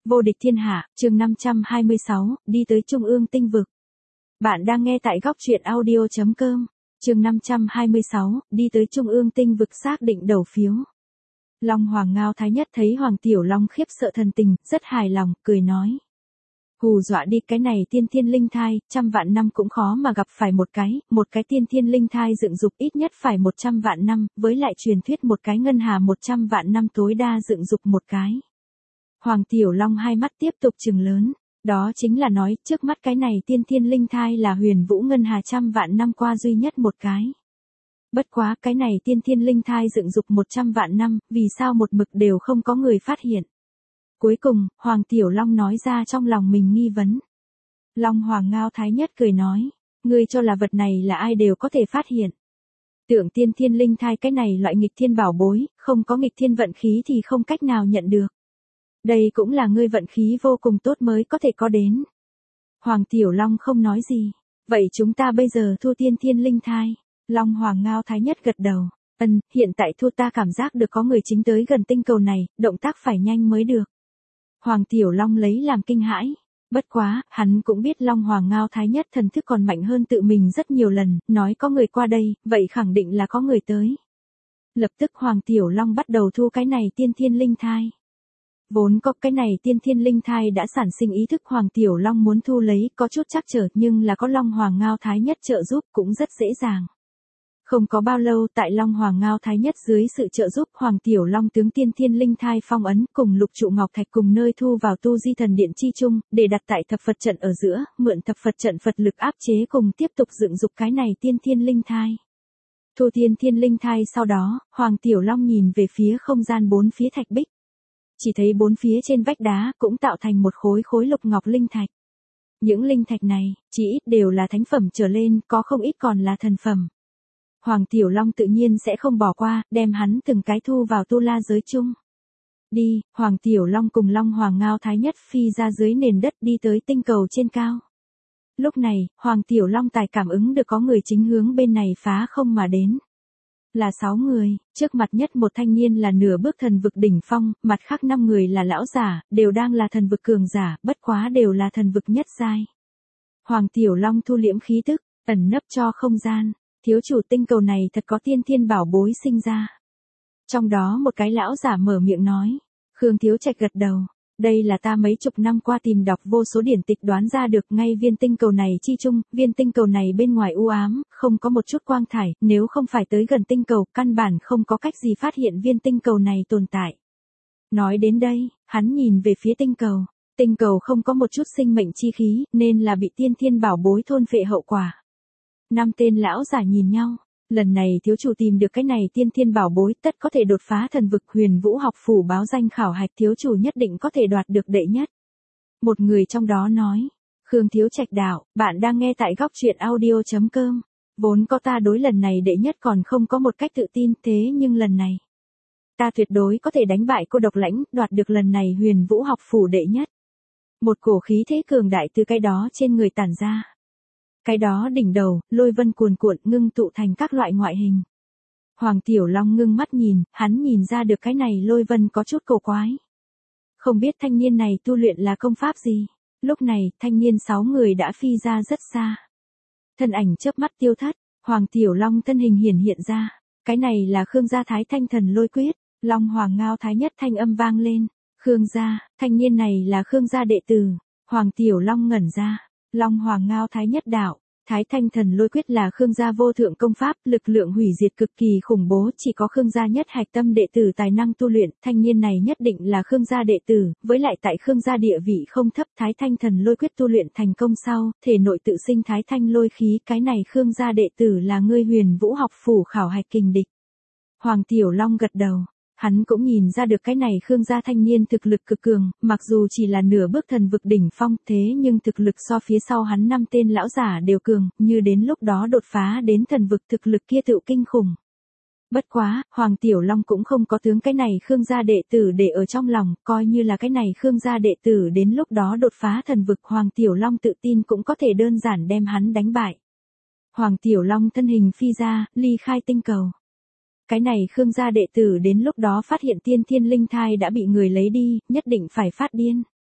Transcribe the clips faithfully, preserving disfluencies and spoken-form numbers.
Vô địch thiên hạ, chương năm trăm hai mươi sáu, đi tới Trung ương tinh vực. Bạn đang nghe tại góc truyện audio chấm com, chương năm trăm hai mươi sáu, đi tới Trung ương tinh vực xác định đầu phiếu. Long Hoàng Ngao Thái Nhất thấy Hoàng Tiểu Long khiếp sợ thần tình, rất hài lòng, cười nói. Hù dọa đi, cái này tiên thiên linh thai, trăm vạn năm cũng khó mà gặp phải một cái, một cái tiên thiên linh thai dựng dục ít nhất phải một trăm vạn năm, với lại truyền thuyết một cái ngân hà một trăm vạn năm tối đa dựng dục một cái. Hoàng Tiểu Long hai mắt tiếp tục trừng lớn, đó chính là nói, trước mắt cái này tiên thiên linh thai là Huyền Vũ ngân hà trăm vạn năm qua duy nhất một cái. Bất quá, cái này tiên thiên linh thai dựng dục một trăm vạn năm, vì sao một mực đều không có người phát hiện. Cuối cùng, Hoàng Tiểu Long nói ra trong lòng mình nghi vấn. Long Hoàng Ngao Thái Nhất cười nói, ngươi cho là vật này là ai đều có thể phát hiện. Tưởng tiên thiên linh thai cái này loại nghịch thiên bảo bối, không có nghịch thiên vận khí thì không cách nào nhận được. Đây cũng là ngươi vận khí vô cùng tốt mới có thể có đến. Hoàng Tiểu Long không nói gì. Vậy chúng ta bây giờ thu tiên thiên linh thai. Long Hoàng Ngao Thái Nhất gật đầu. Ừm, hiện tại thu ta cảm giác được có người chính tới gần tinh cầu này, động tác phải nhanh mới được. Hoàng Tiểu Long lấy làm kinh hãi. Bất quá, hắn cũng biết Long Hoàng Ngao Thái Nhất thần thức còn mạnh hơn tự mình rất nhiều lần, nói có người qua đây, vậy khẳng định là có người tới. Lập tức Hoàng Tiểu Long bắt đầu thu cái này tiên thiên linh thai. Vốn có cái này tiên thiên linh thai đã sản sinh ý thức Hoàng Tiểu Long muốn thu lấy có chút trắc trở nhưng là có Long Hoàng Ngao Thái Nhất trợ giúp cũng rất dễ dàng. Không có bao lâu tại Long Hoàng Ngao Thái Nhất dưới sự trợ giúp Hoàng Tiểu Long tướng tiên thiên linh thai phong ấn cùng lục trụ ngọc thạch cùng nơi thu vào tu di thần điện chi chung, để đặt tại thập Phật trận ở giữa, mượn thập Phật trận Phật lực áp chế cùng tiếp tục dựng dục cái này tiên thiên linh thai. Thu tiên thiên linh thai sau đó, Hoàng Tiểu Long nhìn về phía không gian bốn phía thạch bích. Chỉ thấy bốn phía trên vách đá cũng tạo thành một khối khối lục ngọc linh thạch. Những linh thạch này, chỉ ít đều là thánh phẩm trở lên, có không ít còn là thần phẩm. Hoàng Tiểu Long tự nhiên sẽ không bỏ qua, đem hắn từng cái thu vào tu la giới chung. Đi, Hoàng Tiểu Long cùng Long Hoàng Ngao Thái Nhất phi ra dưới nền đất đi tới tinh cầu trên cao. Lúc này, Hoàng Tiểu Long tài cảm ứng được có người chính hướng bên này phá không mà đến. Là sáu người, trước mặt nhất một thanh niên là nửa bước thần vực đỉnh phong, mặt khác năm người là lão giả, đều đang là thần vực cường giả, bất quá đều là thần vực nhất giai. Hoàng Tiểu Long thu liễm khí tức, ẩn nấp cho không gian, thiếu chủ tinh cầu này thật có tiên thiên bảo bối sinh ra. Trong đó một cái lão giả mở miệng nói, Khương Thiếu Trạch gật đầu. Đây là ta mấy chục năm qua tìm đọc vô số điển tịch đoán ra được ngay viên tinh cầu này chi chung, viên tinh cầu này bên ngoài u ám, không có một chút quang thải, nếu không phải tới gần tinh cầu, căn bản không có cách gì phát hiện viên tinh cầu này tồn tại. Nói đến đây, hắn nhìn về phía tinh cầu, tinh cầu không có một chút sinh mệnh chi khí, nên là bị tiên thiên bảo bối thôn phệ hậu quả. Năm tên lão giả nhìn nhau. Lần này thiếu chủ tìm được cái này tiên thiên bảo bối tất có thể đột phá thần vực Huyền Vũ học phủ báo danh khảo hạch thiếu chủ nhất định có thể đoạt được đệ nhất. Một người trong đó nói, Khương Thiếu Trạch đạo, bạn đang nghe tại góc truyện audio chấm com, vốn có ta đối lần này đệ nhất còn không có một cách tự tin thế nhưng lần này. Ta tuyệt đối có thể đánh bại cô độc lãnh, đoạt được lần này Huyền Vũ học phủ đệ nhất. Một cổ khí thế cường đại từ cái đó trên người tản ra. Cái đó đỉnh đầu, lôi vân cuồn cuộn ngưng tụ thành các loại ngoại hình. Hoàng Tiểu Long ngưng mắt nhìn, hắn nhìn ra được cái này lôi vân có chút cổ quái. Không biết thanh niên này tu luyện là công pháp gì. Lúc này, thanh niên sáu người đã phi ra rất xa. Thân ảnh chớp mắt tiêu thất, Hoàng Tiểu Long thân hình hiển hiện ra. Cái này là Khương gia Thái Thanh Thần Lôi Quyết, Long Hoàng Ngao Thái Nhất thanh âm vang lên. Khương gia, thanh niên này là Khương gia đệ tử. Hoàng Tiểu Long ngẩn ra. Long Hoàng Ngao Thái Nhất đạo, Thái Thanh Thần Lôi Quyết là Khương gia vô thượng công pháp, lực lượng hủy diệt cực kỳ khủng bố, chỉ có Khương gia nhất hạch tâm đệ tử tài năng tu luyện, thanh niên này nhất định là Khương gia đệ tử, với lại tại Khương gia địa vị không thấp, Thái Thanh Thần Lôi Quyết tu luyện thành công sau, thể nội tự sinh Thái Thanh lôi khí, cái này Khương gia đệ tử là ngươi Huyền Vũ học phủ khảo hạch kình địch. Hoàng Tiểu Long gật đầu. Hắn cũng nhìn ra được cái này Khương gia thanh niên thực lực cực cường, mặc dù chỉ là nửa bước thần vực đỉnh phong thế nhưng thực lực so phía sau hắn năm tên lão giả đều cường, như đến lúc đó đột phá đến thần vực thực lực kia tự kinh khủng. Bất quá, Hoàng Tiểu Long cũng không có tướng cái này Khương gia đệ tử để ở trong lòng, coi như là cái này Khương gia đệ tử đến lúc đó đột phá thần vực Hoàng Tiểu Long tự tin cũng có thể đơn giản đem hắn đánh bại. Hoàng Tiểu Long thân hình phi ra, ly khai tinh cầu. Cái này Khương gia đệ tử đến lúc đó phát hiện tiên thiên linh thai đã bị người lấy đi, nhất định phải phát điên.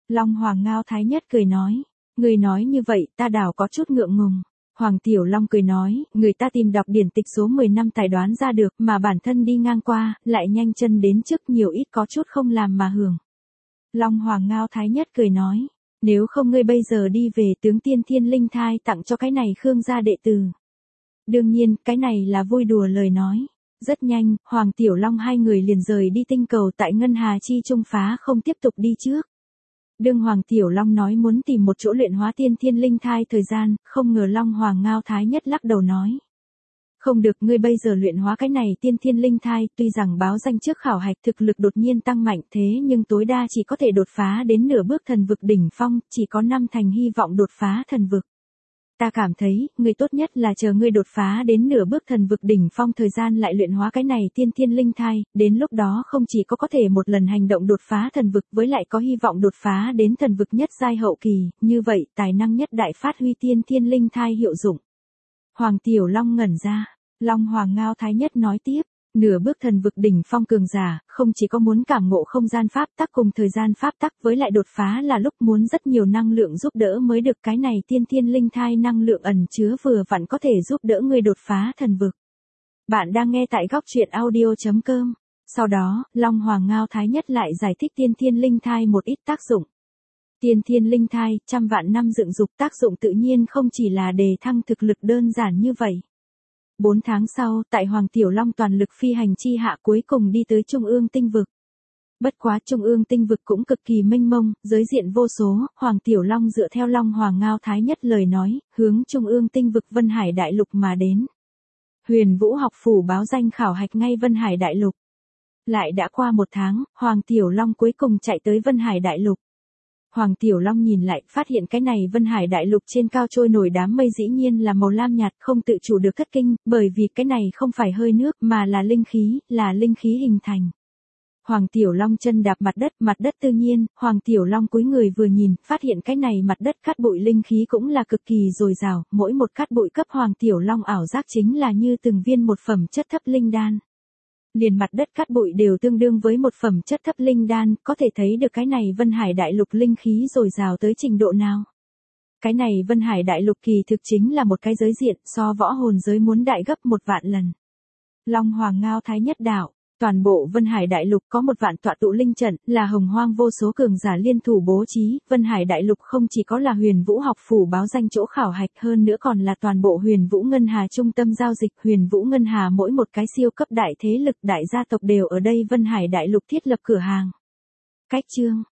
Long Hoàng Ngao Thái Nhất cười nói. Người nói như vậy ta đảo có chút ngượng ngùng. Hoàng Tiểu Long cười nói, người ta tìm đọc điển tịch số mười năm tài đoán ra được mà bản thân đi ngang qua, lại nhanh chân đến trước nhiều ít có chút không làm mà hưởng. Long Hoàng Ngao Thái Nhất cười nói, nếu không ngươi bây giờ đi về tướng tiên thiên linh thai tặng cho cái này Khương gia đệ tử. Đương nhiên, cái này là vui đùa lời nói. Rất nhanh, Hoàng Tiểu Long hai người liền rời đi tinh cầu tại Ngân Hà Chi Trung phá không tiếp tục đi trước. Đương Hoàng Tiểu Long nói muốn tìm một chỗ luyện hóa tiên thiên linh thai thời gian, không ngờ Long Hoàng Ngao Thái Nhất lắc đầu nói. Không được, ngươi bây giờ luyện hóa cái này tiên thiên linh thai, tuy rằng báo danh trước khảo hạch thực lực đột nhiên tăng mạnh thế nhưng tối đa chỉ có thể đột phá đến nửa bước thần vực đỉnh phong, chỉ có năm thành hy vọng đột phá thần vực. Ta cảm thấy, ngươi tốt nhất là chờ ngươi đột phá đến nửa bước thần vực đỉnh phong thời gian lại luyện hóa cái này tiên thiên linh thai, đến lúc đó không chỉ có có thể một lần hành động đột phá thần vực với lại có hy vọng đột phá đến thần vực nhất giai hậu kỳ, như vậy tài năng nhất đại phát huy tiên thiên linh thai hiệu dụng. Hoàng Tiểu Long ngẩn ra, Long Hoàng Ngao Thái Nhất nói tiếp. Nửa bước thần vực đỉnh phong cường giả, không chỉ có muốn cảm ngộ không gian pháp tắc cùng thời gian pháp tắc với lại đột phá là lúc muốn rất nhiều năng lượng giúp đỡ mới được, cái này tiên thiên linh thai năng lượng ẩn chứa vừa vặn có thể giúp đỡ người đột phá thần vực. Bạn đang nghe tại góc truyện audio chấm com. Sau đó, Long Hoàng Ngao Thái Nhất lại giải thích tiên thiên linh thai một ít tác dụng. Tiên thiên linh thai, trăm vạn năm dựng dục tác dụng tự nhiên không chỉ là đề thăng thực lực đơn giản như vậy. Bốn tháng sau, tại Hoàng Tiểu Long toàn lực phi hành chi hạ cuối cùng đi tới Trung ương tinh vực. Bất quá Trung ương tinh vực cũng cực kỳ mênh mông, giới diện vô số, Hoàng Tiểu Long dựa theo Long Hoàng Ngao Thái Nhất lời nói, hướng Trung ương tinh vực Vân Hải Đại Lục mà đến. Huyền Vũ học phủ báo danh khảo hạch ngay Vân Hải Đại Lục. Lại đã qua một tháng, Hoàng Tiểu Long cuối cùng chạy tới Vân Hải Đại Lục. Hoàng Tiểu Long nhìn lại, phát hiện cái này Vân Hải Đại Lục trên cao trôi nổi đám mây dĩ nhiên là màu lam nhạt, không tự chủ được thất kinh, bởi vì cái này không phải hơi nước mà là linh khí, là linh khí hình thành. Hoàng Tiểu Long chân đạp mặt đất, mặt đất tự nhiên, Hoàng Tiểu Long cúi người vừa nhìn, phát hiện cái này mặt đất cát bụi linh khí cũng là cực kỳ dồi dào, mỗi một cát bụi cấp Hoàng Tiểu Long ảo giác chính là như từng viên một phẩm chất thấp linh đan. Liền mặt đất cát bụi đều tương đương với một phẩm chất thấp linh đan, có thể thấy được cái này Vân Hải Đại Lục linh khí dồi dào tới trình độ nào. Cái này Vân Hải Đại Lục kỳ thực chính là một cái giới diện so võ hồn giới muốn đại gấp một vạn lần. Long Hoàng Ngao Thái Nhất đạo, toàn bộ Vân Hải Đại Lục có một vạn tọa tụ linh trận, là hồng hoang vô số cường giả liên thủ bố trí, Vân Hải Đại Lục không chỉ có là Huyền Vũ học phủ báo danh chỗ khảo hạch hơn nữa còn là toàn bộ Huyền Vũ Ngân Hà trung tâm giao dịch, Huyền Vũ Ngân Hà mỗi một cái siêu cấp đại thế lực đại gia tộc đều ở đây Vân Hải Đại Lục thiết lập cửa hàng. Cách chương